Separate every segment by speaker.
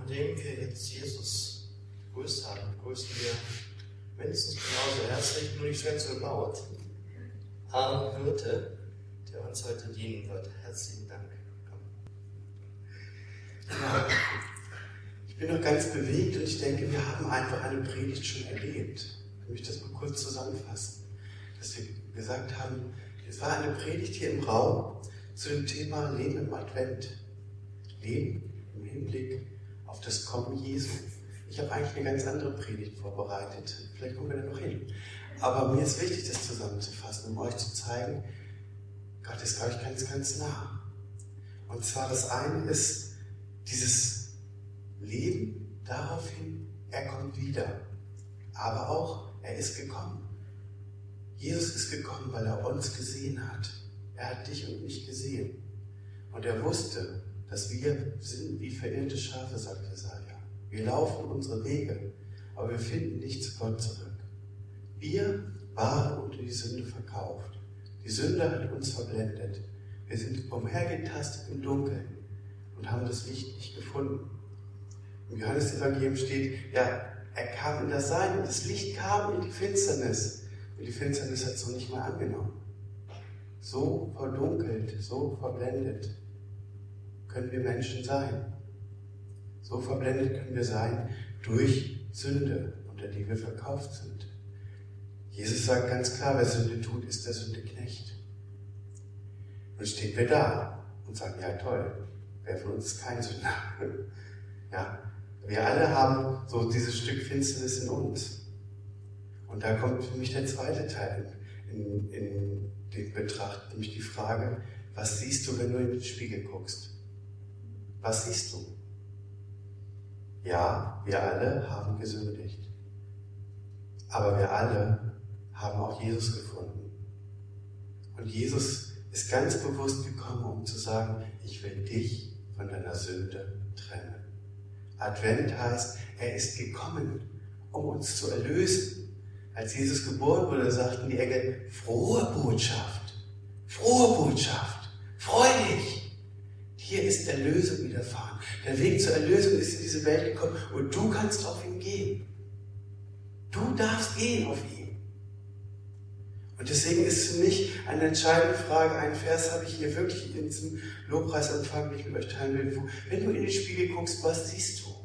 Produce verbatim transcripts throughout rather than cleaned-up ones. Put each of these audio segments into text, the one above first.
Speaker 1: Indem wir jetzt Jesus begrüßt haben, begrüßen wir mindestens genauso herzlich, nur nicht ganz so laut, Arne Hirte, der uns heute dienen wird. Herzlichen Dank.
Speaker 2: Ja, ich bin noch ganz bewegt und ich denke, wir haben einfach eine Predigt schon erlebt. Ich möchte das mal kurz zusammenfassen. Dass wir gesagt haben, es war eine Predigt hier im Raum zu dem Thema Leben im Advent. Leben im Hinblick auf das Kommen Jesu. Ich habe eigentlich eine ganz andere Predigt vorbereitet. Vielleicht kommen wir da noch hin. Aber mir ist wichtig, das zusammenzufassen, um euch zu zeigen, Gott ist, glaube ich, ganz, ganz nah. Und zwar das eine ist dieses Leben daraufhin, er kommt wieder. Aber auch, er ist gekommen. Jesus ist gekommen, weil er uns gesehen hat. Er hat dich und mich gesehen. Und er wusste, dass wir sind wie verirrte Schafe, sagt Jesaja. Wir laufen unsere Wege, aber wir finden nicht zu Gott zurück. Wir waren unter die Sünde verkauft. Die Sünde hat uns verblendet. Wir sind umhergetastet im Dunkeln und haben das Licht nicht gefunden. Im Johannesevangelium steht, ja, er kam in das Sein und das Licht kam in die Finsternis. Und die Finsternis hat es noch nicht mal angenommen. So verdunkelt, so verblendet können wir Menschen sein. So verblendet können wir sein durch Sünde, unter die wir verkauft sind. Jesus sagt ganz klar, wer Sünde tut, ist der Sündeknecht. Nun stehen wir da und sagen, ja toll, wer von uns ist kein Sünder? Ja, wir alle haben so dieses Stück Finsternis in uns. Und da kommt für mich der zweite Teil in, in den Betracht, nämlich die Frage, was siehst du, wenn du in den Spiegel guckst? Was siehst du? Ja, wir alle haben gesündigt. Aber wir alle haben auch Jesus gefunden. Und Jesus ist ganz bewusst gekommen, um zu sagen, ich will dich von deiner Sünde trennen. Advent heißt, er ist gekommen, um uns zu erlösen. Als Jesus geboren wurde, sagten die Engel, frohe Botschaft, frohe Botschaft, freu dich. Hier ist Erlösung widerfahren. Der Weg zur Erlösung ist in diese Welt gekommen und du kannst auf ihn gehen. Du darfst gehen auf ihn. Und deswegen ist für mich eine entscheidende Frage, einen Vers habe ich hier wirklich in diesem Lobpreisempfang, den ich mit euch teilen will. Wo, wenn du in den Spiegel guckst, was siehst du?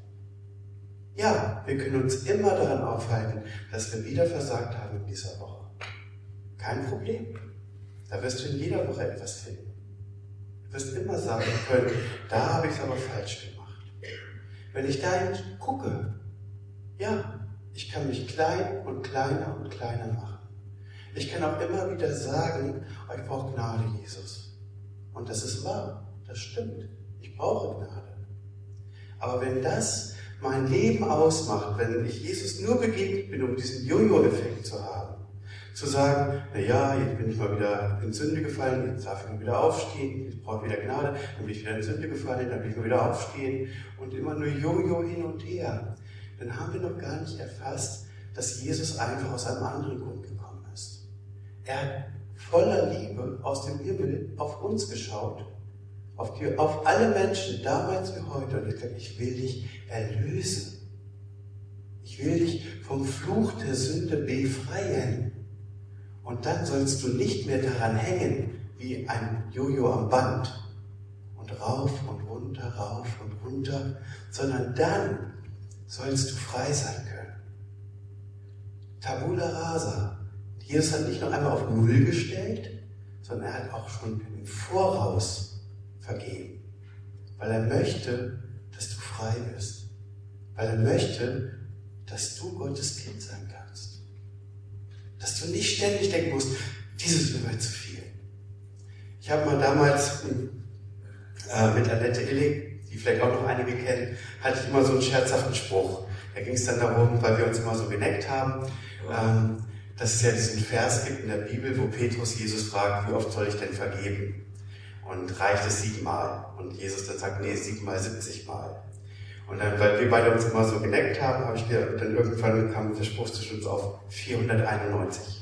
Speaker 2: Ja, wir können uns immer daran aufhalten, dass wir wieder versagt haben in dieser Woche. Kein Problem. Da wirst du in jeder Woche etwas finden. Du wirst immer sagen können, da habe ich es aber falsch gemacht. Wenn ich dahin gucke, ja, ich kann mich klein und kleiner und kleiner machen. Ich kann auch immer wieder sagen, oh, ich brauche Gnade, Jesus. Und das ist wahr, das stimmt. Ich brauche Gnade. Aber wenn das mein Leben ausmacht, wenn ich Jesus nur begegnet bin, um diesen Jojo-Effekt zu haben, zu sagen, na ja, jetzt bin ich mal wieder in Sünde gefallen, jetzt darf ich mal wieder aufstehen, ich brauche wieder Gnade, dann bin ich wieder in Sünde gefallen, dann will ich mal wieder aufstehen und immer nur Jojo hin und her, dann haben wir noch gar nicht erfasst, dass Jesus einfach aus einem anderen Grund gekommen ist. Er hat voller Liebe aus dem Himmel auf uns geschaut, auf, die, auf alle Menschen, damals wie heute, und er sagt, ich will dich erlösen. Ich will dich vom Fluch der Sünde befreien. Und dann sollst du nicht mehr daran hängen, wie ein Jojo am Band. Und rauf und runter, rauf und runter, sondern dann sollst du frei sein können. Tabula rasa. Jesus hat nicht noch einmal auf Null gestellt, sondern er hat auch schon im Voraus vergeben. Weil er möchte, dass du frei bist. Weil er möchte, dass du Gottes Kind sein kannst. Dass du nicht ständig denken musst, dieses ist mir zu viel. Ich habe mal damals äh, mit Annette Illig, die vielleicht auch noch einige kennen, hatte ich immer so einen scherzhaften Spruch. Da ging es dann darum, weil wir uns immer so geneckt haben, ähm, dass es ja diesen Vers gibt in der Bibel, wo Petrus Jesus fragt, wie oft soll ich denn vergeben? Und reicht es siebenmal? Und Jesus dann sagt, nee, siebenmal, siebzigmal. Und dann, weil wir beide uns immer so geneckt haben, habe ich mir dann irgendwann kam der Spruch zwischen uns auf vierhunderteinundneunzig.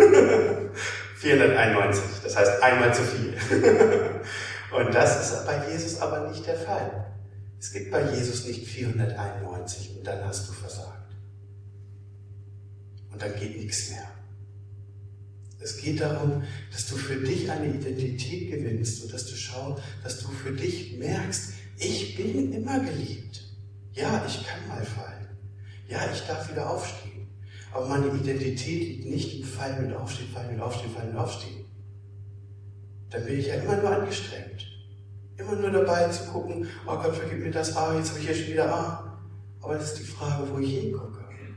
Speaker 2: vierhunderteinundneunzig, das heißt einmal zu viel. Und das ist bei Jesus aber nicht der Fall. Es gibt bei Jesus nicht vierhunderteinundneunzig und dann hast du versagt. Und dann geht nichts mehr. Es geht darum, dass du für dich eine Identität gewinnst und dass du schaust, dass du für dich merkst, ich bin immer geliebt. Ja, ich kann mal fallen. Ja, ich darf wieder aufstehen. Aber meine Identität liegt nicht im Fallen und Aufstehen, Fallen und Aufstehen, Fallen und Aufstehen. Dann bin ich ja immer nur angestrengt. Immer nur dabei zu gucken, oh Gott, vergib mir das, ah, jetzt habe ich ja schon wieder ah. Aber das ist die Frage, wo ich hingucke.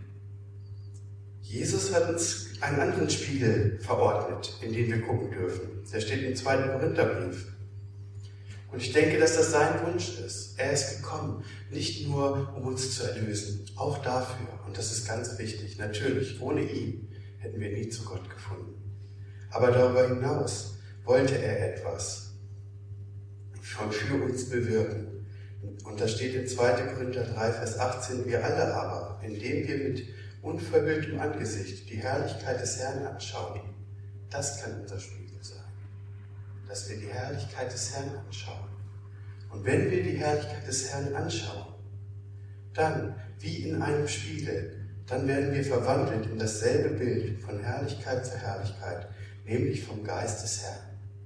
Speaker 2: Jesus hat uns einen anderen Spiegel verordnet, in den wir gucken dürfen. Der steht im zweiten Korintherbrief. Und ich denke, dass das sein Wunsch ist. Er ist gekommen, nicht nur um uns zu erlösen, auch dafür. Und das ist ganz wichtig. Natürlich, ohne ihn hätten wir nie zu Gott gefunden. Aber darüber hinaus wollte er etwas für uns bewirken. Und da steht in zweiten Korinther drei, Vers achtzehn, wir alle aber, indem wir mit unverhülltem Angesicht die Herrlichkeit des Herrn anschauen, das kann unser Spiegel sein. Dass wir die Herrlichkeit des Herrn anschauen. Und wenn wir die Herrlichkeit des Herrn anschauen, dann, wie in einem Spiegel, dann werden wir verwandelt in dasselbe Bild von Herrlichkeit zu Herrlichkeit, nämlich vom Geist des Herrn.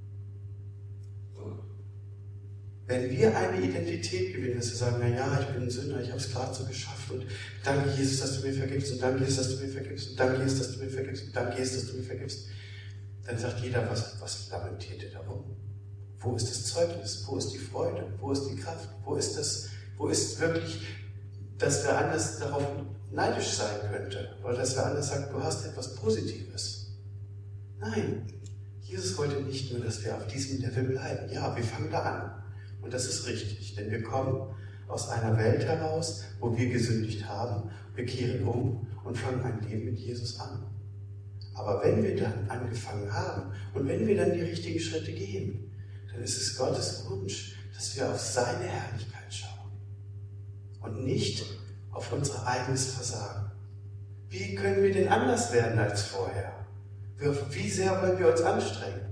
Speaker 2: Wenn wir eine Identität gewinnen, dass wir sagen, na ja, ich bin ein Sünder, ich habe es gerade so geschafft und danke Jesus, dass du mir vergibst und danke Jesus, dass du mir vergibst und danke Jesus, dass du mir vergibst und danke Jesus, dass du mir vergibst, dann sagt jeder, was, was lamentiert ihr darum? Wo ist das Zeugnis? Wo ist die Freude? Wo ist die Kraft? Wo ist das, wo ist wirklich, dass wer anders darauf neidisch sein könnte oder dass wer anders sagt, du hast etwas Positives? Nein, Jesus wollte nicht nur, dass wir auf diesem Level bleiben. Ja, wir fangen da an. Und das ist richtig, denn wir kommen aus einer Welt heraus, wo wir gesündigt haben, wir kehren um und fangen ein Leben mit Jesus an. Aber wenn wir dann angefangen haben und wenn wir dann die richtigen Schritte gehen, dann ist es Gottes Wunsch, dass wir auf seine Herrlichkeit schauen und nicht auf unser eigenes Versagen. Wie können wir denn anders werden als vorher? Wie sehr wollen wir uns anstrengen?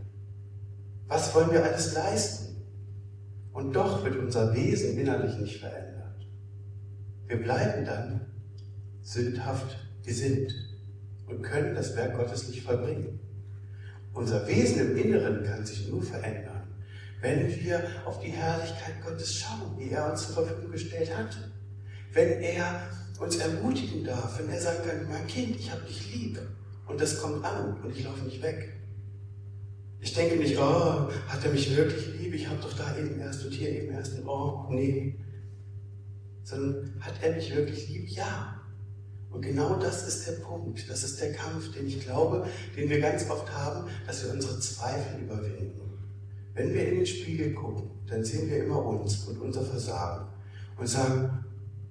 Speaker 2: Was wollen wir alles leisten? Und doch wird unser Wesen innerlich nicht verändert. Wir bleiben dann sündhaft gesinnt und können das Werk Gottes nicht vollbringen. Unser Wesen im Inneren kann sich nur verändern, wenn wir auf die Herrlichkeit Gottes schauen, die er uns zur Verfügung gestellt hat. Wenn er uns ermutigen darf, wenn er sagen kann, mein Kind, ich habe dich lieb und das kommt an und ich laufe nicht weg. Ich denke nicht, oh, hat er mich wirklich lieb? Ich habe doch da eben erst und hier eben erst und oh, nee. Sondern hat er mich wirklich lieb? Ja. Und genau das ist der Punkt. Das ist der Kampf, den ich glaube, den wir ganz oft haben, dass wir unsere Zweifel überwinden. Wenn wir in den Spiegel gucken, dann sehen wir immer uns und unser Versagen und sagen,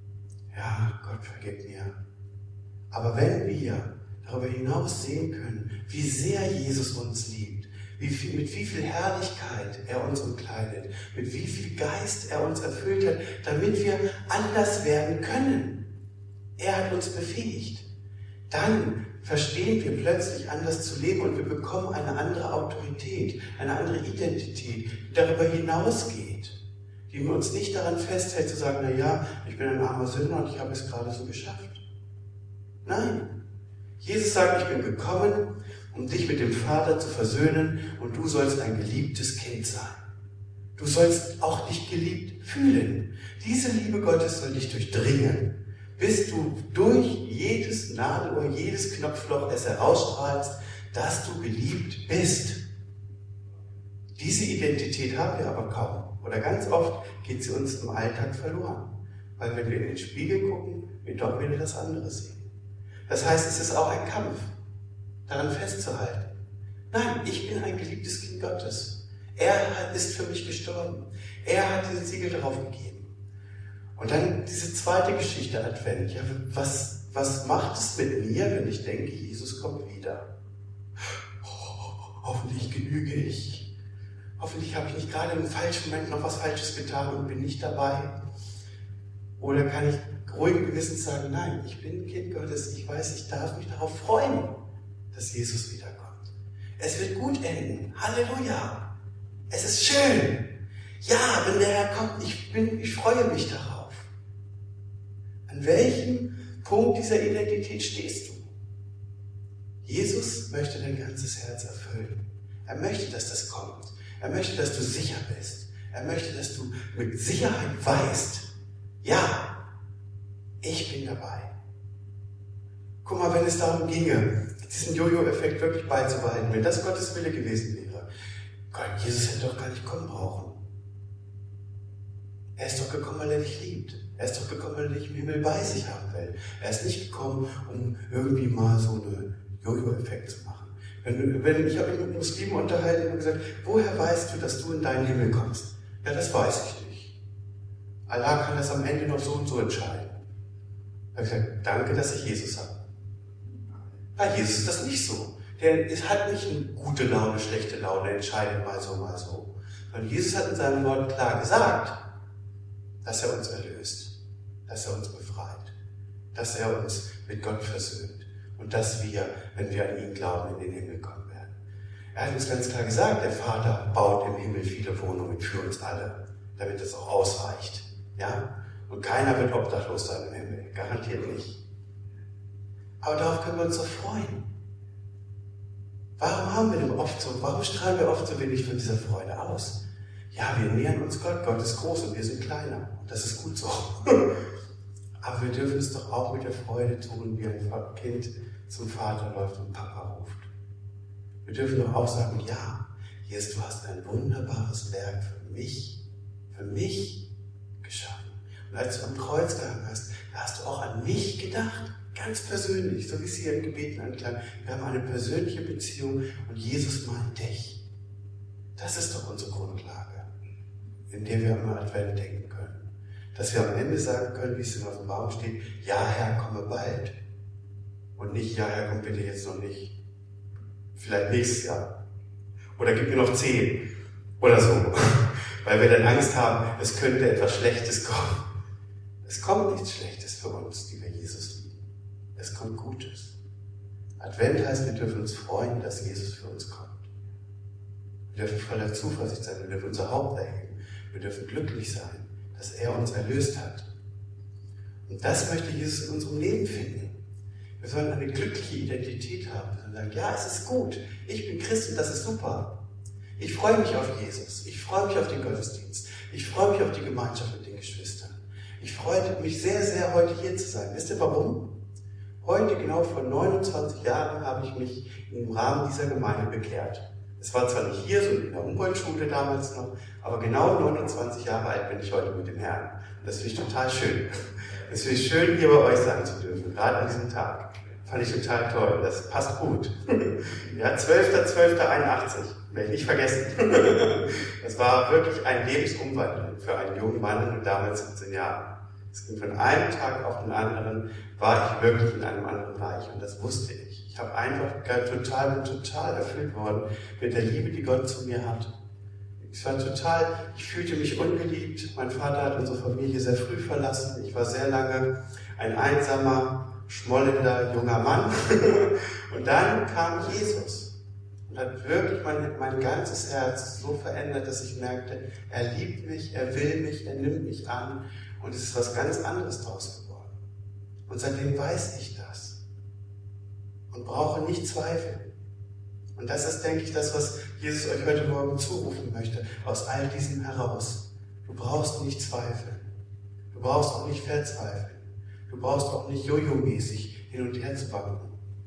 Speaker 2: ja, Gott vergib mir. Aber wenn wir darüber hinaus sehen können, wie sehr Jesus uns liebt, Wie viel, mit wie viel Herrlichkeit er uns umkleidet, mit wie viel Geist er uns erfüllt hat, damit wir anders werden können. Er hat uns befähigt. Dann verstehen wir plötzlich anders zu leben und wir bekommen eine andere Autorität, eine andere Identität, die darüber hinausgeht, die uns nicht daran festhält zu sagen, na ja, ich bin ein armer Sünder und ich habe es gerade so geschafft. Nein, Jesus sagt, ich bin gekommen, um dich mit dem Vater zu versöhnen und du sollst ein geliebtes Kind sein. Du sollst auch dich geliebt fühlen. Diese Liebe Gottes soll dich durchdringen, bis du durch jedes Nadelöhr, jedes Knopfloch es herausstrahlst, dass du geliebt bist. Diese Identität haben wir aber kaum. Oder ganz oft geht sie uns im Alltag verloren. Weil wenn wir in den Spiegel gucken, wir doch wieder das andere sehen. Das heißt, es ist auch ein Kampf, daran festzuhalten. Nein, ich bin ein geliebtes Kind Gottes. Er ist für mich gestorben. Er hat diesen Siegel darauf gegeben. Und dann diese zweite Geschichte Advent. Ja, was, was macht es mit mir, wenn ich denke, Jesus kommt wieder? Oh, hoffentlich genüge ich. Hoffentlich habe ich nicht gerade im falschen Moment noch was Falsches getan und bin nicht dabei. Oder kann ich ruhigen Gewissens sagen, nein, ich bin ein Kind Gottes. Ich weiß, ich darf mich darauf freuen, dass Jesus wiederkommt. Es wird gut enden. Halleluja. Es ist schön. Ja, wenn der Herr kommt, ich, bin, ich freue mich darauf. An welchem Punkt dieser Identität stehst du? Jesus möchte dein ganzes Herz erfüllen. Er möchte, dass das kommt. Er möchte, dass du sicher bist. Er möchte, dass du mit Sicherheit weißt, ja, ich bin dabei. Guck mal, wenn es darum ginge, diesen Jojo-Effekt wirklich beizubehalten, wenn das Gottes Wille gewesen wäre, Gott, Jesus hätte doch gar nicht kommen brauchen. Er ist doch gekommen, weil er dich liebt. Er ist doch gekommen, weil er dich im Himmel bei sich haben will. Er ist nicht gekommen, um irgendwie mal so einen Jojo-Effekt zu machen. Wenn, wenn, ich habe mich mit Muslimen unterhalten und gesagt, woher weißt du, dass du in deinen Himmel kommst? Ja, das weiß ich nicht. Allah kann das am Ende noch so und so entscheiden. Da habe ich gesagt, danke, dass ich Jesus habe. Bei Jesus ist das nicht so. Der hat nicht eine gute Laune, schlechte Laune, entscheidet mal so, mal so. Sondern Jesus hat in seinem Wort klar gesagt, dass er uns erlöst, dass er uns befreit, dass er uns mit Gott versöhnt und dass wir, wenn wir an ihn glauben, in den Himmel kommen werden. Er hat uns ganz klar gesagt, der Vater baut im Himmel viele Wohnungen für uns alle, damit es auch ausreicht. Ja? Und keiner wird obdachlos sein im Himmel, garantiert nicht. Aber darauf können wir uns doch freuen. Warum haben wir denn oft so, warum strahlen wir oft so wenig von dieser Freude aus? Ja, wir nähern uns Gott, Gott ist groß und wir sind kleiner. Und das ist gut so. Aber wir dürfen es doch auch mit der Freude tun, wie ein Kind zum Vater läuft und Papa ruft. Wir dürfen doch auch sagen, ja, Jesus, du hast ein wunderbares Werk für mich, für mich geschaffen. Und als du am Kreuz gehangen hast, da hast du auch an mich gedacht. Ganz persönlich, so wie es hier im Gebeten anklang. Wir haben eine persönliche Beziehung und Jesus meint dich. Das ist doch unsere Grundlage, in der wir am Advent denken können. Dass wir am Ende sagen können, wie es in unserem Baum steht, ja Herr, komme bald. Und nicht, ja Herr, komm bitte jetzt noch nicht. Vielleicht nächstes Jahr. Oder gib mir noch zehn. Oder so. Weil wir dann Angst haben, es könnte etwas Schlechtes kommen. Es kommt nichts Schlechtes für uns, die wir Jesus lieben. Es kommt Gutes. Advent heißt, wir dürfen uns freuen, dass Jesus für uns kommt. Wir dürfen voller Zuversicht sein, wir dürfen unser Haupt erheben. Wir dürfen glücklich sein, dass er uns erlöst hat. Und das möchte Jesus in unserem Leben finden. Wir sollen eine glückliche Identität haben. Wir sollen sagen, ja, es ist gut. Ich bin Christ und das ist super. Ich freue mich auf Jesus. Ich freue mich auf den Gottesdienst. Ich freue mich auf die Gemeinschaft mit den Geschwistern. Ich freue mich sehr, sehr, heute hier zu sein. Wisst ihr warum? Heute, genau vor neunundzwanzig Jahren, habe ich mich im Rahmen dieser Gemeinde bekehrt. Es war zwar nicht hier, sondern in der Humboldt-Schule damals noch, aber genau neunundzwanzig Jahre alt bin ich heute mit dem Herrn. Und das finde ich total schön. Das finde ich schön, hier bei euch sein zu dürfen, gerade an diesem Tag. Fand ich total toll. Das passt gut. Ja, zwölfter zwölfter einundachtzig. Werde ich nicht vergessen. Das war wirklich ein Lebensumwandlung für einen jungen Mann mit damals siebzehn Jahren. Es ging von einem Tag auf den anderen, war ich wirklich in einem anderen Reich und das wusste ich. Ich habe einfach total, bin total erfüllt worden mit der Liebe, die Gott zu mir hat. Ich war total, ich fühlte mich ungeliebt. Mein Vater hat unsere Familie sehr früh verlassen. Ich war sehr lange ein einsamer, schmollender junger Mann. Und dann kam Jesus und hat wirklich mein, mein ganzes Herz so verändert, dass ich merkte, er liebt mich, er will mich, er nimmt mich an. Und es ist was ganz anderes draus geworden. Und seitdem weiß ich das. Und brauche nicht zweifeln. Und das ist, denke ich, das, was Jesus euch heute Morgen zurufen möchte, aus all diesem heraus. Du brauchst nicht zweifeln. Du brauchst auch nicht verzweifeln. Du brauchst auch nicht jojo-mäßig hin und her zu wanken.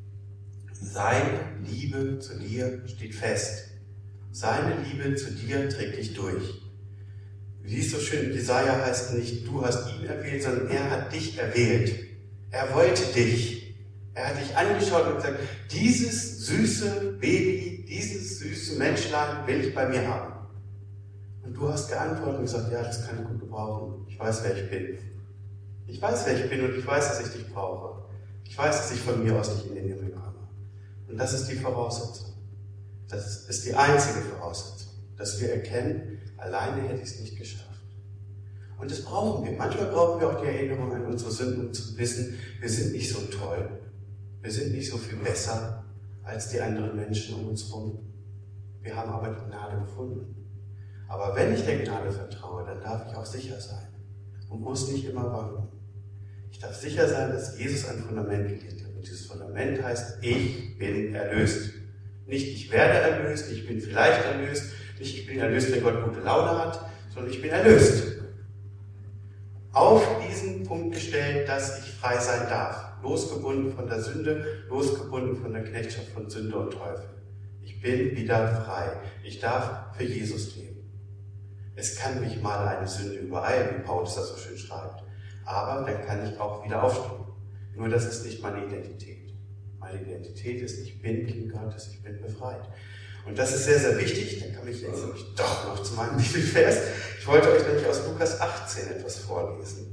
Speaker 2: Seine Liebe zu dir steht fest. Seine Liebe zu dir trägt dich durch. Wie es so schön in Jesaja heißt, nicht du hast ihn erwählt, sondern er hat dich erwählt. Er wollte dich. Er hat dich angeschaut und gesagt, dieses süße Baby, dieses süße Menschlein will ich bei mir haben. Und du hast geantwortet und gesagt, ja, das kann ich gut gebrauchen. Ich weiß, wer ich bin. Ich weiß, wer ich bin und ich weiß, dass ich dich brauche. Ich weiß, dass ich von mir aus nicht in den Himmel komme. Und das ist die Voraussetzung. Das ist die einzige Voraussetzung, dass wir erkennen, alleine hätte ich es nicht geschafft. Und das brauchen wir. Manchmal brauchen wir auch die Erinnerung an unsere Sünden, um zu wissen, wir sind nicht so toll. Wir sind nicht so viel besser als die anderen Menschen um uns herum. Wir haben aber die Gnade gefunden. Aber wenn ich der Gnade vertraue, dann darf ich auch sicher sein und muss nicht immer wanken. Ich darf sicher sein, dass Jesus ein Fundament gelegt hat. Und dieses Fundament heißt, ich bin erlöst. Nicht ich werde erlöst, nicht ich bin vielleicht erlöst, nicht ich bin erlöst, wenn Gott gute Laune hat, sondern ich bin erlöst. Auf diesen Punkt gestellt, dass ich frei sein darf. Losgebunden von der Sünde, losgebunden von der Knechtschaft von Sünde und Teufel. Ich bin wieder frei. Ich darf für Jesus leben. Es kann mich mal eine Sünde übereilen, wie Paulus das so schön schreibt. Aber dann kann ich auch wieder aufstehen. Nur das ist nicht meine Identität. Meine Identität ist, ich bin Kind Gottes, ich bin befreit. Und das ist sehr, sehr wichtig. Dann komme ich jetzt nämlich doch noch zu meinem Bibelvers. Ich wollte euch nämlich aus Lukas achtzehn etwas vorlesen.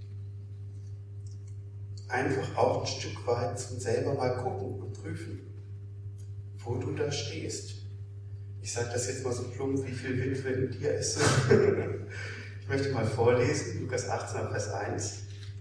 Speaker 2: Einfach auch ein Stück weit zum selber mal gucken und prüfen, wo du da stehst. Ich sage das jetzt mal so plump, wie viel Witwe in dir ist. Ich möchte mal vorlesen, Lukas achtzehn, Vers eins.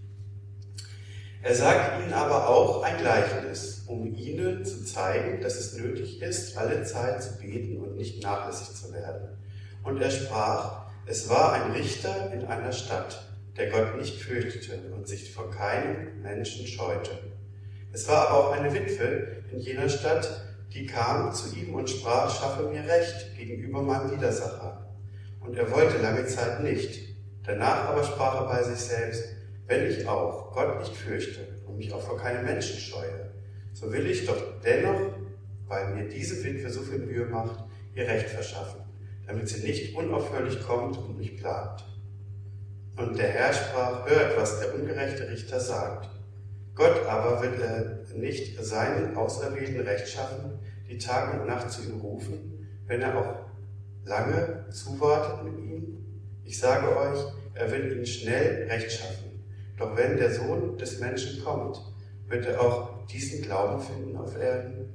Speaker 2: Er sagt ihnen aber auch ein Gleichnis, um ihnen zu zeigen, dass es nötig ist, alle Zeit zu beten und nicht nachlässig zu werden. Und er sprach, es war ein Richter in einer Stadt, der Gott nicht fürchtete und sich vor keinem Menschen scheute. Es war aber auch eine Witwe in jener Stadt, die kam zu ihm und sprach, schaffe mir Recht gegenüber meinem Widersacher. Und er wollte lange Zeit nicht. Danach aber sprach er bei sich selbst, wenn ich auch Gott nicht fürchte und mich auch vor keinem Menschen scheue, so will ich doch dennoch, weil mir diese Witwe so viel Mühe macht, ihr Recht verschaffen, damit sie nicht unaufhörlich kommt und mich plagt. Und der Herr sprach, hört, was der ungerechte Richter sagt. Gott aber wird er nicht seinen Auserwählten Recht schaffen, die Tag und Nacht zu ihm rufen, wenn er auch lange zuwartet mit ihm? Ich sage euch, er wird ihnen schnell Recht schaffen. Doch wenn der Sohn des Menschen kommt, wird er auch diesen Glauben finden auf Erden?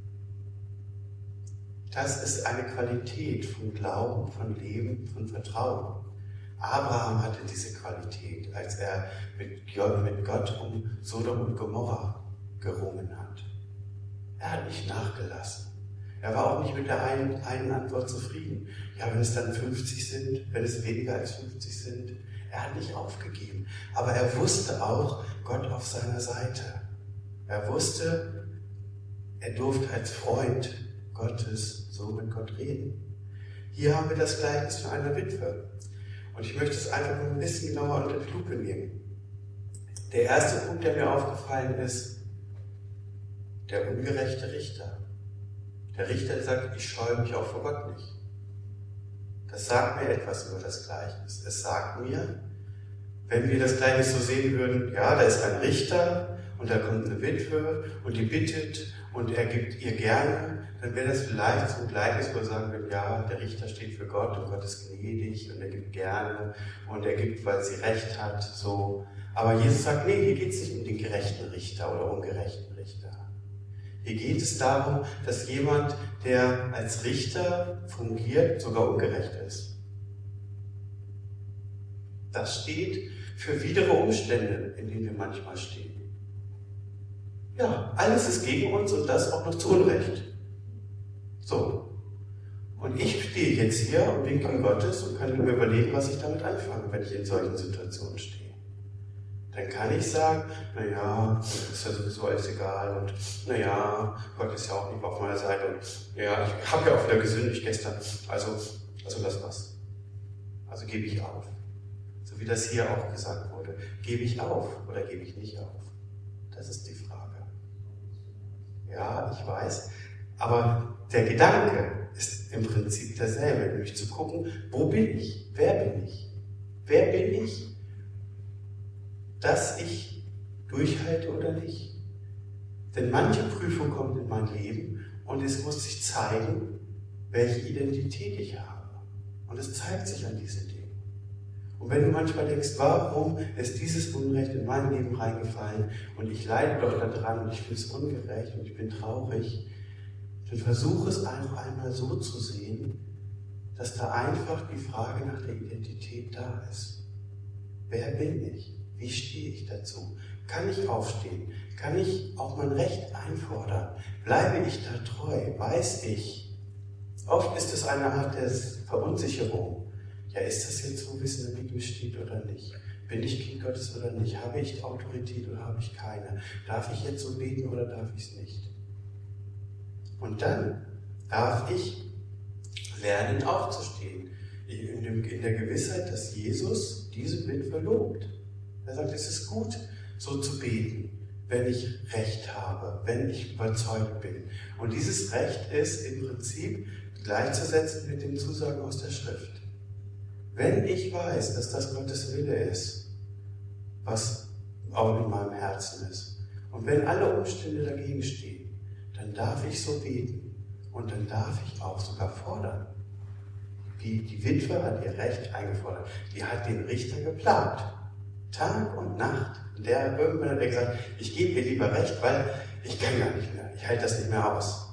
Speaker 2: Das ist eine Qualität von Glauben, von Leben, von Vertrauen. Abraham hatte diese Qualität, als er mit Gott um Sodom und Gomorra gerungen hat. Er hat nicht nachgelassen. Er war auch nicht mit der einen, einen Antwort zufrieden. Ja, wenn es dann fünfzig sind, wenn es weniger als fünfzig sind. Er hat nicht aufgegeben. Aber er wusste auch, Gott auf seiner Seite. Er wusste, er durfte als Freund Gottes so mit Gott reden. Hier haben wir das Gleichnis von einer Witwe. Und ich möchte es einfach nur ein bisschen genauer unter die Lupe nehmen. Der erste Punkt, der mir aufgefallen ist, der ungerechte Richter. Der Richter, der sagt, ich scheue mich auch vor Gott nicht. Das sagt mir etwas über das Gleichnis. Es sagt mir, wenn wir das Gleichnis so sehen würden, ja, da ist ein Richter und da kommt eine Witwe und die bittet und er gibt ihr gerne, dann wäre das vielleicht so ein Gleichnis, wo wir sagen würden, ja, der Richter steht für Gott und Gott ist gnädig und er gibt gerne und er gibt, weil sie Recht hat, so. Aber Jesus sagt, nee, hier geht es nicht um den gerechten Richter oder ungerechten Richter. Hier geht es darum, dass jemand, der als Richter fungiert, sogar ungerecht ist. Das steht für widere Umstände, in denen wir manchmal stehen. Ja, alles ist gegen uns und das auch noch zu Unrecht. So. Und ich stehe jetzt hier und bin Kind Gottes und kann mir überlegen, was ich damit anfange, wenn ich in solchen Situationen stehe. Dann kann ich sagen, naja, ist ja sowieso alles egal und naja, Gott ist ja auch nicht auf meiner Seite und ja, ich habe ja auch wieder gesündigt gestern, also, also lass was. Also gebe ich auf. So wie das hier auch gesagt wurde. Gebe ich auf oder gebe ich nicht auf? Das ist die Frage. Ja, ich weiß, aber der Gedanke ist im Prinzip derselbe, nämlich zu gucken, wo bin ich? Wer bin ich? Wer bin ich? Dass ich durchhalte oder nicht. Denn manche Prüfung kommt in mein Leben und es muss sich zeigen, welche Identität ich habe. Und es zeigt sich an diesen Dingen. Und wenn du manchmal denkst, warum ist dieses Unrecht in mein Leben reingefallen und ich leide doch daran und ich finde es ungerecht und ich bin traurig, dann versuche es einfach einmal so zu sehen, dass da einfach die Frage nach der Identität da ist. Wer bin ich? Wie stehe ich dazu? Kann ich aufstehen? Kann ich auch mein Recht einfordern? Bleibe ich da treu? Weiß ich, Oft ist es eine Art der Verunsicherung. Ja, ist das jetzt so, wie es in der Bibel steht oder nicht? Bin ich Kind Gottes oder nicht? Habe ich Autorität oder habe ich keine? Darf ich jetzt so beten oder darf ich es nicht? Und dann darf ich lernen, aufzustehen. In der Gewissheit, dass Jesus diese Witwe lobt. Er sagt, es ist gut, so zu beten, wenn ich Recht habe, wenn ich überzeugt bin. Und dieses Recht ist im Prinzip gleichzusetzen mit den Zusagen aus der Schrift. Wenn ich weiß, dass das Gottes Wille ist, was auch in meinem Herzen ist, und wenn alle Umstände dagegen stehen, dann darf ich so beten und dann darf ich auch sogar fordern. Die, die Witwe hat ihr Recht eingefordert. Die hat den Richter geplagt. Tag und Nacht. Und der irgendwann hat er gesagt, ich gebe ihr lieber Recht, weil ich kann gar nicht mehr. Ich halte das nicht mehr aus.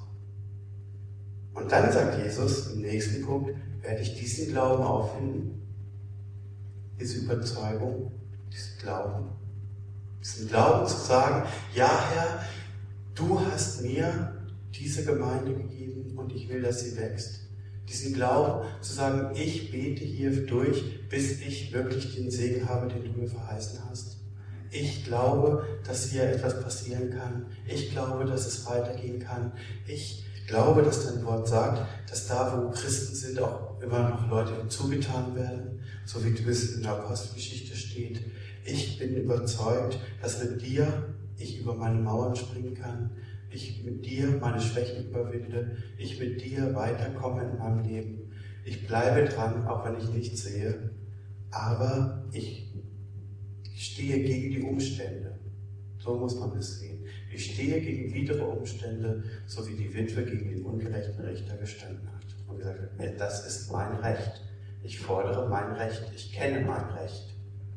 Speaker 2: Und dann sagt Jesus im nächsten Punkt, werde ich diesen Glauben auffinden, diese Überzeugung, diesen Glauben, diesen Glauben zu sagen, ja Herr, du hast mir diese Gemeinde gegeben und ich will, dass sie wächst. Diesen Glauben zu sagen, ich bete hier durch, bis ich wirklich den Segen habe, den du mir verheißen hast. Ich glaube, dass hier etwas passieren kann. Ich glaube, dass es weitergehen kann. Ich glaube, dass dein Wort sagt, dass da, wo Christen sind, auch immer noch Leute hinzugetan werden, so wie es in der Apostelgeschichte steht. Ich bin überzeugt, dass mit dir ich über meine Mauern springen kann. Ich mit dir meine Schwächen überwinde, ich mit dir weiterkomme in meinem Leben. Ich bleibe dran, auch wenn ich nichts sehe, aber ich stehe gegen die Umstände. So muss man es sehen. Ich stehe gegen widere Umstände, so wie die Witwe gegen den ungerechten Richter gestanden hat und gesagt hat, das ist mein Recht. Ich fordere mein Recht, ich kenne mein Recht.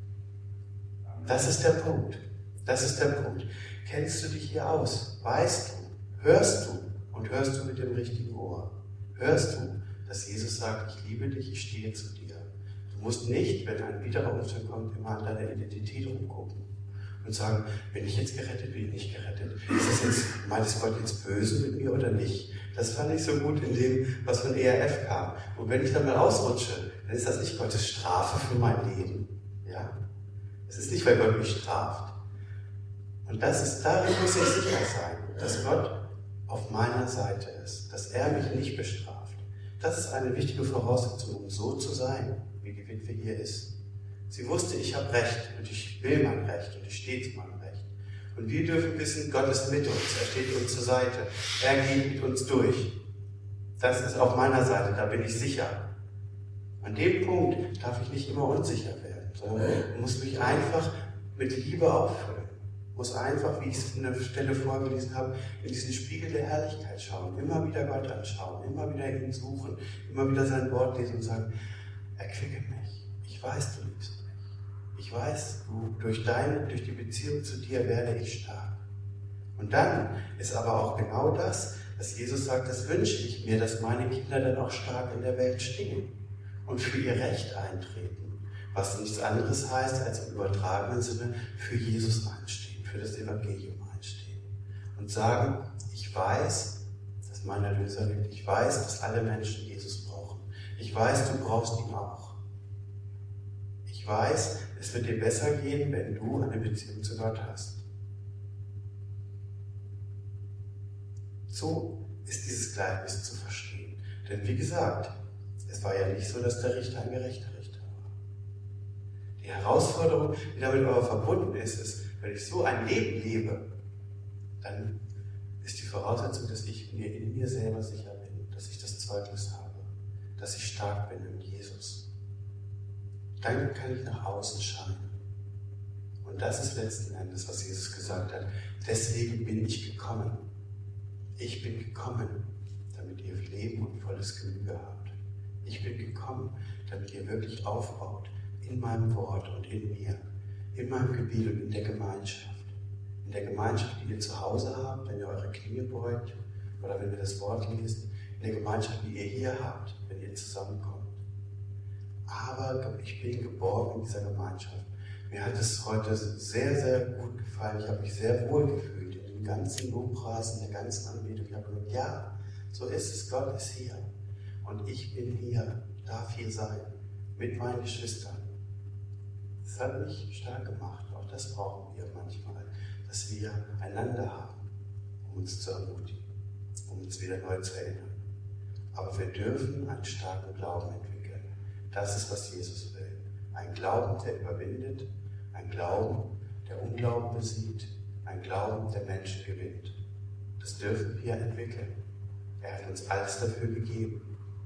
Speaker 2: Das ist der Punkt. Das ist der Punkt. Kennst du dich hier aus? Weißt du? Hörst du? Und hörst du mit dem richtigen Ohr? Hörst du, dass Jesus sagt, ich liebe dich, ich stehe zu dir? Du musst nicht, wenn ein widerer Umstand kommt, immer an deiner Identität rumgucken und sagen, bin ich jetzt gerettet, bin ich nicht gerettet? Ist das jetzt, meint es Gott jetzt böse mit mir oder nicht? Das fand ich so gut in dem, was von E R F kam. Und wenn ich dann mal ausrutsche, dann ist das nicht Gottes Strafe für mein Leben. Ja? Es ist nicht, weil Gott mich straft. Und das ist, darin muss ich sicher sein, dass Gott auf meiner Seite ist, dass er mich nicht bestraft. Das ist eine wichtige Voraussetzung, um so zu sein, wie die Witwe hier ist. Sie wusste, ich habe Recht und ich will mein Recht und ich stehe zu meinem Recht. Und wir dürfen wissen, Gott ist mit uns, er steht uns zur Seite, er geht mit uns durch. Das ist auf meiner Seite, da bin ich sicher. An dem Punkt darf ich nicht immer unsicher werden, sondern muss mich einfach mit Liebe auffüllen. Muss einfach, wie ich es in der Stelle vorgelesen habe, in diesen Spiegel der Herrlichkeit schauen, immer wieder Gott anschauen, immer wieder ihn suchen, immer wieder sein Wort lesen und sagen, erquicke mich. Ich weiß, du liebst mich. Ich weiß, du, durch deine, durch die Beziehung zu dir werde ich stark. Und dann ist aber auch genau das, dass Jesus sagt, das wünsche ich mir, dass meine Kinder dann auch stark in der Welt stehen und für ihr Recht eintreten. Was nichts anderes heißt, als im übertragenen Sinne für Jesus einstehen. Für das Evangelium einstehen und sagen, ich weiß, dass mein Erlöser lebt. Ich weiß, dass alle Menschen Jesus brauchen. Ich weiß, du brauchst ihn auch. Ich weiß, es wird dir besser gehen, wenn du eine Beziehung zu Gott hast. So ist dieses Gleichnis zu verstehen. Denn wie gesagt, es war ja nicht so, dass der Richter ein gerechter Richter war. Die Herausforderung, die damit aber verbunden ist, ist, wenn ich so ein Leben lebe, dann ist die Voraussetzung, dass ich mir in mir selber sicher bin, dass ich das Zeugnis habe, dass ich stark bin in Jesus. Dann kann ich nach außen scheinen. Und das ist letzten Endes, was Jesus gesagt hat. Deswegen bin ich gekommen. Ich bin gekommen, damit ihr Leben und volles Genüge habt. Ich bin gekommen, damit ihr wirklich aufbaut in meinem Wort und in mir. In meinem Gebet und in der Gemeinschaft. In der Gemeinschaft, die ihr zu Hause habt, wenn ihr eure Knie beugt oder wenn ihr das Wort lest. In der Gemeinschaft, die ihr hier habt, wenn ihr zusammenkommt. Aber ich bin geborgen in dieser Gemeinschaft. Mir hat es heute sehr, sehr gut gefallen. Ich habe mich sehr wohl gefühlt in dem ganzen Lobpreis, in der ganzen Anbetung. Ich habe gesagt, ja, so ist es, Gott ist hier. und ich bin hier, darf hier sein, mit meinen Geschwistern. Das hat mich stark gemacht. Auch das brauchen wir manchmal, dass wir einander haben, um uns zu ermutigen, um uns wieder neu zu erinnern. Aber wir dürfen einen starken Glauben entwickeln. Das ist, was Jesus will. Ein Glauben, der überwindet, ein Glauben, der Unglauben besiegt, ein Glauben, der Menschen gewinnt. Das dürfen wir entwickeln. Er hat uns alles dafür gegeben.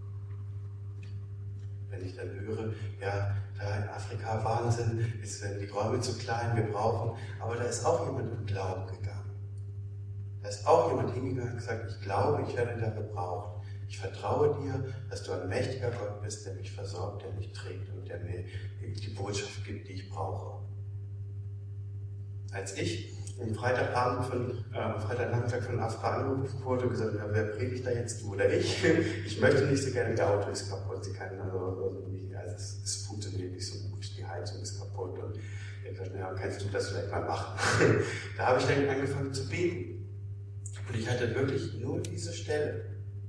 Speaker 2: Wenn ich dann höre, ja, da in Afrika Wahnsinn, jetzt werden die Räume zu klein, wir brauchen, aber da ist auch jemand im Glauben gegangen. Da ist auch jemand hingegangen und gesagt, ich glaube, ich werde da gebraucht. Ich vertraue dir, dass du ein mächtiger Gott bist, der mich versorgt, der mich trägt und der mir die Botschaft gibt, die ich brauche. Als ich am Freitagabend von, äh, Freitagnachmittag von Afra angerufen wurde und gesagt habe, wer predigt da jetzt, du oder ich? Ich möchte nicht so gerne, der Auto ist kaputt, sie kann also, also, nicht, also es, es funktioniert nicht so gut, die Heizung ist kaputt und ich habe gesagt, ja, kannst du das vielleicht mal machen? Da habe ich dann angefangen zu beten und ich hatte wirklich nur diese Stelle.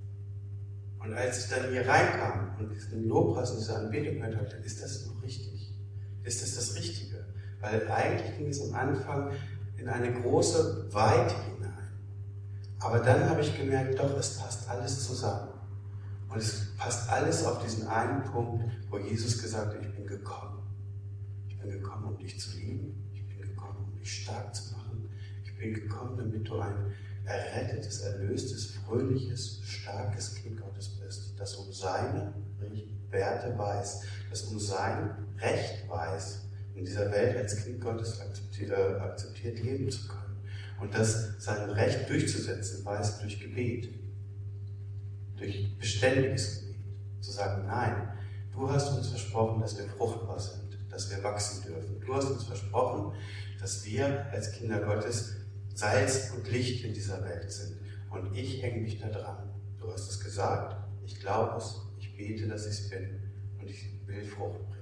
Speaker 2: Und als ich dann hier reinkam und diesen Lobpreis und diese Anbetung gehört habe, ist das noch richtig? Ist das das Richtige? Weil eigentlich ging es am Anfang in eine große Weite hinein. Aber dann habe ich gemerkt, doch, es passt alles zusammen. Und es passt alles auf diesen einen Punkt, wo Jesus gesagt hat, ich bin gekommen. Ich bin gekommen, um dich zu lieben. Ich bin gekommen, um dich stark zu machen. Ich bin gekommen, damit du ein errettetes, erlöstes, fröhliches, starkes Kind Gottes bist, das um seine Werte weiß, das um sein Recht weiß, in dieser Welt als Kind Gottes akzeptiert, äh, akzeptiert leben zu können. Und das sein Recht durchzusetzen weiß durch Gebet, durch beständiges Gebet. Zu sagen, nein, du hast uns versprochen, dass wir fruchtbar sind, dass wir wachsen dürfen. Du hast uns versprochen, dass wir als Kinder Gottes Salz und Licht in dieser Welt sind. Und ich hänge mich da dran. Du hast es gesagt, ich glaube es, ich bete, dass ich es bin und ich will Frucht bringen.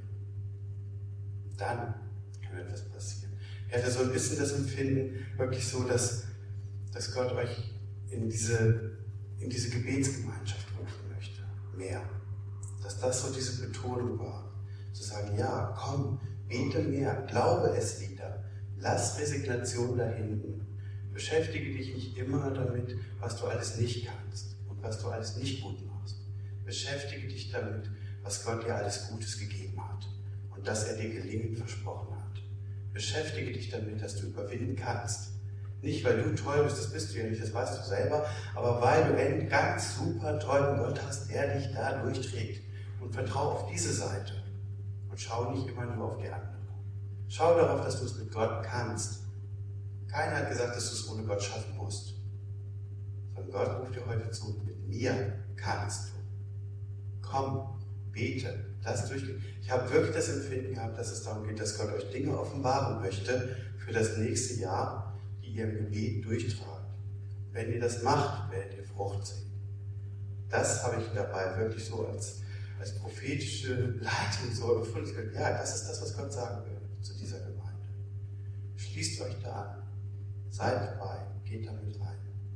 Speaker 2: Dann kann etwas passieren. Ich hatte so ein bisschen das Empfinden, wirklich so, dass, dass Gott euch in diese, in diese Gebetsgemeinschaft rufen möchte. Mehr. Dass das so diese Betonung war. Zu sagen, ja, komm, bete mehr, glaube es wieder. Lass Resignation da hinten. Beschäftige dich nicht immer damit, was du alles nicht kannst und was du alles nicht gut machst. Beschäftige dich damit, was Gott dir alles Gutes gegeben hat und dass er dir Gelingen versprochen hat. Beschäftige dich damit, dass du überwinden kannst. Nicht, weil du toll bist, das bist du ja nicht, das weißt du selber, aber weil du einen ganz super tollen Gott hast, der dich da durchträgt. Und vertraue auf diese Seite und schau nicht immer nur auf die andere. Schau darauf, dass du es mit Gott kannst. Keiner hat gesagt, dass du es ohne Gott schaffen musst. Sondern Gott ruft dir heute zu, mit mir kannst du. Komm, bete, lass durchgehen. Ich habe wirklich das Empfinden gehabt, dass es darum geht, dass Gott euch Dinge offenbaren möchte für das nächste Jahr, die ihr im Gebet durchtragt. Wenn ihr das macht, werdet ihr Frucht sehen. Das habe ich dabei wirklich so als, als prophetische Leitung so empfunden. Ja, das ist das, was Gott sagen will zu dieser Gemeinde. Schließt euch da an. Seid dabei, geht damit rein.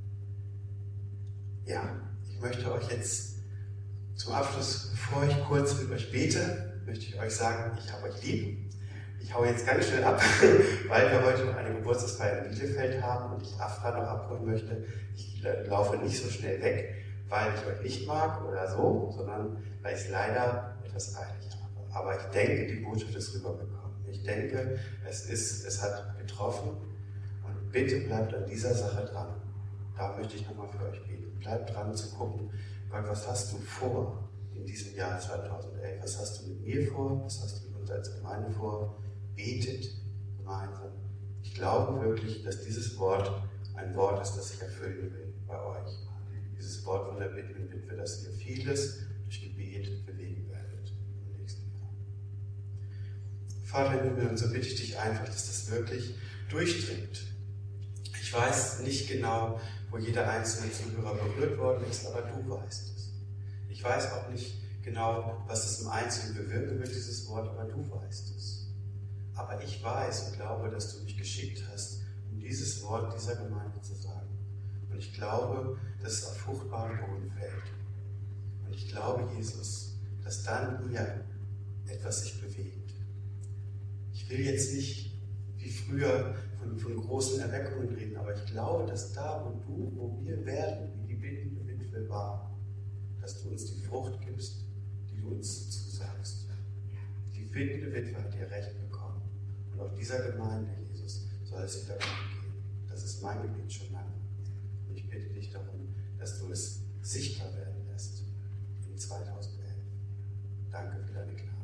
Speaker 2: Ja, ich möchte euch jetzt zum Abschluss, bevor ich kurz mit euch bete, möchte ich euch sagen, ich habe euch lieb. Ich haue jetzt ganz schnell ab, weil wir heute noch eine Geburtstagsfeier in Bielefeld haben und ich Afra noch abholen möchte. Ich laufe nicht so schnell weg, weil ich euch nicht mag oder so, sondern weil ich es leider etwas eilig habe. Aber ich denke, die Botschaft ist rübergekommen. Ich denke, es ist, es hat getroffen. Und bitte bleibt an dieser Sache dran. Da möchte ich nochmal für euch beten. Bleibt dran zu gucken, Gott, was hast du vor in diesem Jahr zweitausendelf? Was hast du mit mir vor? Was hast du mit uns als Gemeinde vor? Betet gemeinsam. Ich glaube wirklich, dass dieses Wort ein Wort ist, das sich erfüllen will bei euch. Dieses Wort von der Witwe, dass ihr vieles durch Gebet bewegen werdet im nächsten Jahr. Vater im Himmel, und so bitte ich dich einfach, dass das wirklich durchdringt. Ich weiß nicht genau, wo jeder einzelne Zuhörer berührt worden ist, aber du weißt es. Ich weiß auch nicht genau, was es im Einzelnen bewirken wird, dieses Wort, aber du weißt es. Aber ich weiß und glaube, dass du mich geschickt hast, um dieses Wort dieser Gemeinde zu sagen. Und ich glaube, dass es auf fruchtbaren Boden fällt. Und ich glaube, Jesus, dass dann hier etwas sich bewegt. Ich will jetzt nicht wie früher von, von großen Erweckungen reden, aber ich glaube, dass da, wo du, wo wir werden, wie die bittende Witwe war, dass du uns die Frucht gibst, die du uns zusagst. Die bittende Witwe hat ihr Recht bekommen. Und auch dieser Gemeinde, Jesus, soll es wieder gut gehen. Das ist mein Gebet schon lange. Und ich bitte dich darum, dass du es sichtbar werden lässt in zweitausendelf. Danke für deine Gnade.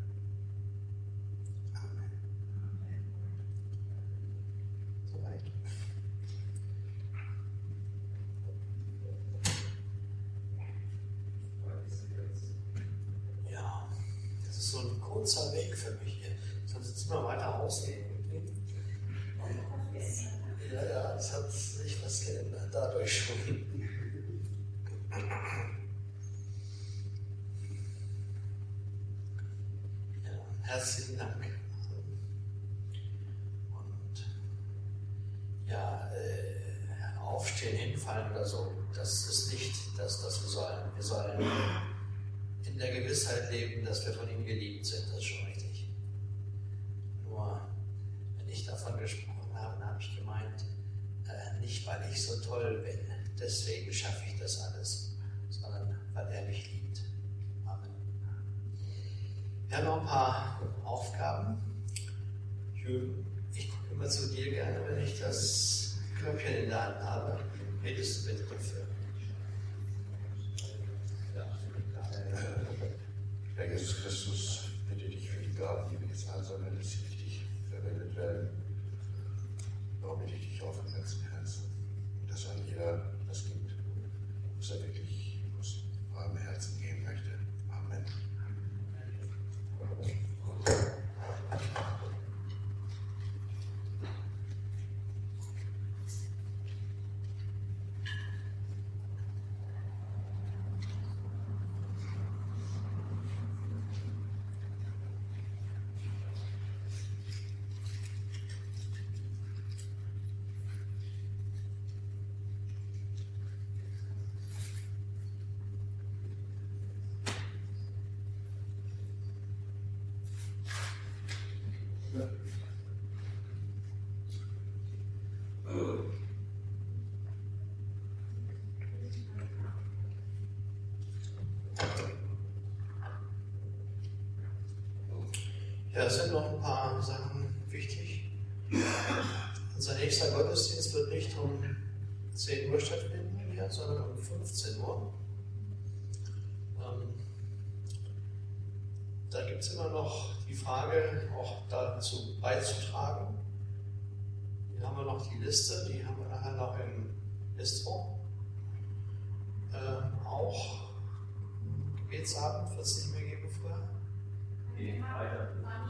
Speaker 2: Amen. Soweit.
Speaker 1: Ja, das ist so ein kurzer Weg für mich hier. Sonst sitzen wir weiter außen. Ja, ja, es hat sich was geändert, dadurch schon. Ja, herzlichen Dank. Und ja, äh, aufstehen, hinfallen oder so, das ist nicht das, was wir sollen. Wir sollen in der Gewissheit leben, dass wir von ihm geliebt sind, das ist schon richtig. Nur, wenn ich davon gesprochen habe, dann habe ich gemeint, äh, nicht weil ich so toll bin, deswegen schaffe ich das alles, sondern weil er mich liebt. Amen. Wir haben noch ein paar Aufgaben. Jürgen, ich gucke immer zu dir gerne, wenn ich das Knöpfchen in der Hand habe. Betest du bitte dafür?
Speaker 3: Herr Jesus Christus, bitte dich für die Gaben, die wir jetzt ansammeln, dass sie richtig verwendet werden. Darum bitte ich dich auch von ganzem Herzen, dass an jeder das gibt, was er wirklich aus warmem Herzen geben möchte. Amen.
Speaker 1: Ja, es sind noch ein paar Sachen wichtig. Unser nächster Gottesdienst wird nicht um zehn Uhr stattfinden hier, sondern um fünfzehn Uhr. Ähm, da gibt es immer noch die Frage, auch dazu beizutragen. Hier haben wir noch die Liste, die haben wir nachher noch im Bistro. Ähm, auch Gebetsabend wird es nicht mehr geben früher.
Speaker 4: Nee, weiter.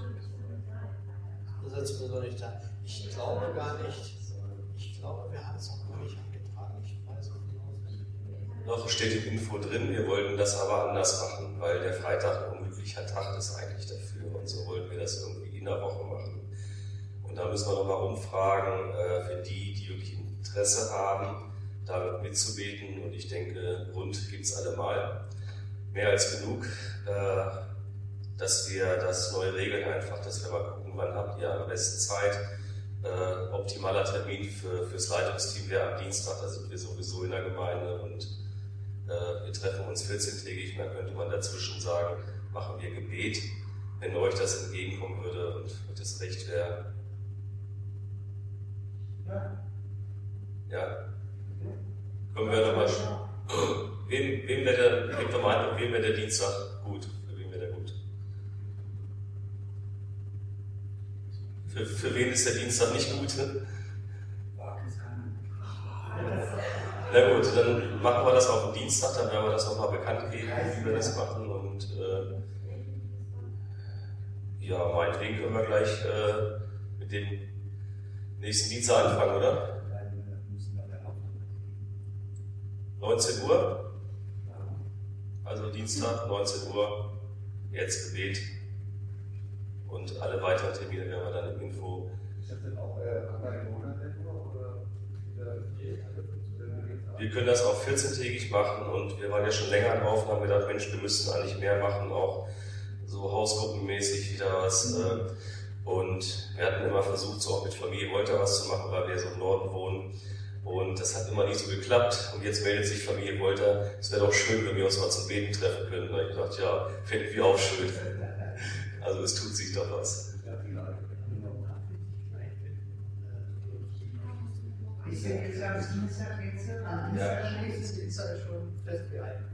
Speaker 1: Ihr seid sowieso nicht da. Ich glaube gar nicht. Ich glaube, wir haben es auch noch nicht angetragen. Ich weiß auch nicht auswendig.
Speaker 4: Noch steht im Info drin, wir wollten das aber anders machen, weil der Freitag ein unglücklicher Tag ist eigentlich dafür. Und so wollten wir das irgendwie in der Woche machen. Und da müssen wir nochmal rumfragen, äh, für die, die wirklich Interesse haben, damit mitzubeten. Und ich denke, Grund gibt es allemal. Mehr als genug. Äh, dass wir das neu regeln einfach, dass wir mal gucken, wann habt ihr am besten Zeit. Äh, optimaler Termin für, fürs Leitungsteam wäre am Dienstag, da sind wir sowieso in der Gemeinde und äh, wir treffen uns vierzehntägig und da könnte man dazwischen sagen, machen wir Gebet, wenn euch das entgegenkommen würde und euch das recht wäre.
Speaker 3: Ja.
Speaker 4: Ja. Können wir nochmal wem, wem wäre der, gebt doch mal an, wem wäre der Dienstag gut? Für wen wäre der gut? Für, für wen ist der Dienstag nicht gut? Na gut, dann machen wir das auf den Dienstag, dann werden wir das nochmal bekannt geben, wie wir das machen. Und äh, ja, meinetwegen können wir gleich äh, mit dem nächsten Dienstag anfangen, oder? neunzehn Uhr? Also Dienstag, neunzehn Uhr, jetzt Gebet. Und alle weiteren Termine werden wir dann im Info.
Speaker 3: Ist das denn auch äh, einmal im Monat nur? Oder
Speaker 4: Wir wir können das auch vierzehntägig machen und wir waren ja schon länger drauf und haben gedacht, Mensch, wir müssen eigentlich mehr machen, auch so hausgruppenmäßig wieder was. Mhm. Und wir hatten immer versucht, so auch mit Familie Wolter was zu machen, weil wir so im Norden wohnen. Und das hat immer nicht so geklappt. Und jetzt meldet sich Familie Wolter, es wäre doch schön, wenn wir uns mal zum Beten treffen können. Da habe ich gedacht, ja, finden wir auch schön. Also es tut sich doch was.
Speaker 5: Ist ja jetzt am Dienstag jetzt an Dienstag nächstes Dienstag schon festgehalten.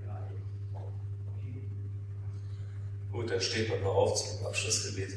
Speaker 4: Gut, dann steht man mal auf zum Abschlussgebet.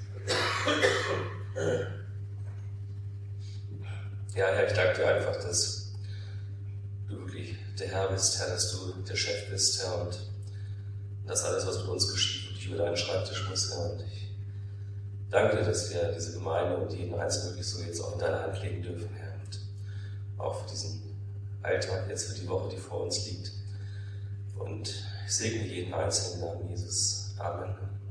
Speaker 4: Ja, Herr, ich danke dir einfach, dass du wirklich der Herr bist, Herr, dass du der Chef bist, Herr, und dass alles, was mit uns geschieht, wirklich über deinen Schreibtisch muss, Herr. Und ich danke dir, dass wir diese Gemeinde und jeden Einzelnen wirklich so jetzt auch in deine Hand legen dürfen, Herr. Und auch für diesen Alltag, jetzt für die Woche, die vor uns liegt. Und ich segne jeden Einzelnen im Namen Jesus. Amen.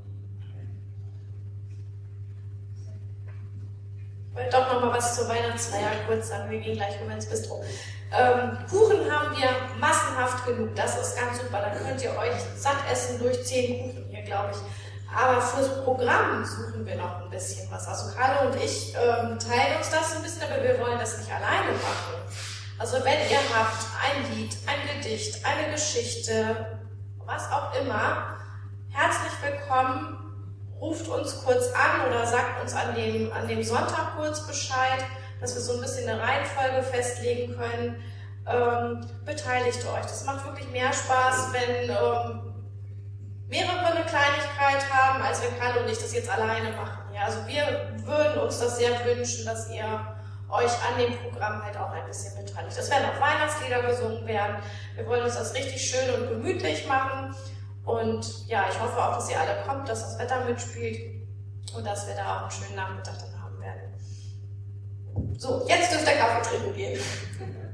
Speaker 6: Ich wollte doch noch mal was zur Weihnachtsfeier kurz sagen. Wir gehen gleich rüber ins Bistro. Ähm, Kuchen haben wir massenhaft genug. Das ist ganz super. Dann könnt ihr euch satt essen durch zehn Kuchen hier, glaube ich. Aber fürs Programm suchen wir noch ein bisschen was. Also Carlo und ich ähm, teilen uns das ein bisschen, aber wir wollen das nicht alleine machen. Also wenn ihr habt ein Lied, ein Gedicht, eine Geschichte, was auch immer, herzlich willkommen. Ruft uns kurz an oder sagt uns an dem, an dem Sonntag kurz Bescheid, dass wir so ein bisschen eine Reihenfolge festlegen können. Ähm, beteiligt euch. Das macht wirklich mehr Spaß, wenn ähm, mehrere eine Kleinigkeit haben, als wenn Carlo und ich das jetzt alleine machen. Ja, also wir würden uns das sehr wünschen, dass ihr euch an dem Programm halt auch ein bisschen beteiligt. Es werden auch Weihnachtslieder gesungen werden. Wir wollen uns das richtig schön und gemütlich machen. Und ja, ich hoffe auch, dass ihr alle kommt, dass das Wetter mitspielt und dass wir da auch einen schönen Nachmittag dann haben werden. So, jetzt dürft ihr Kaffee trinken gehen.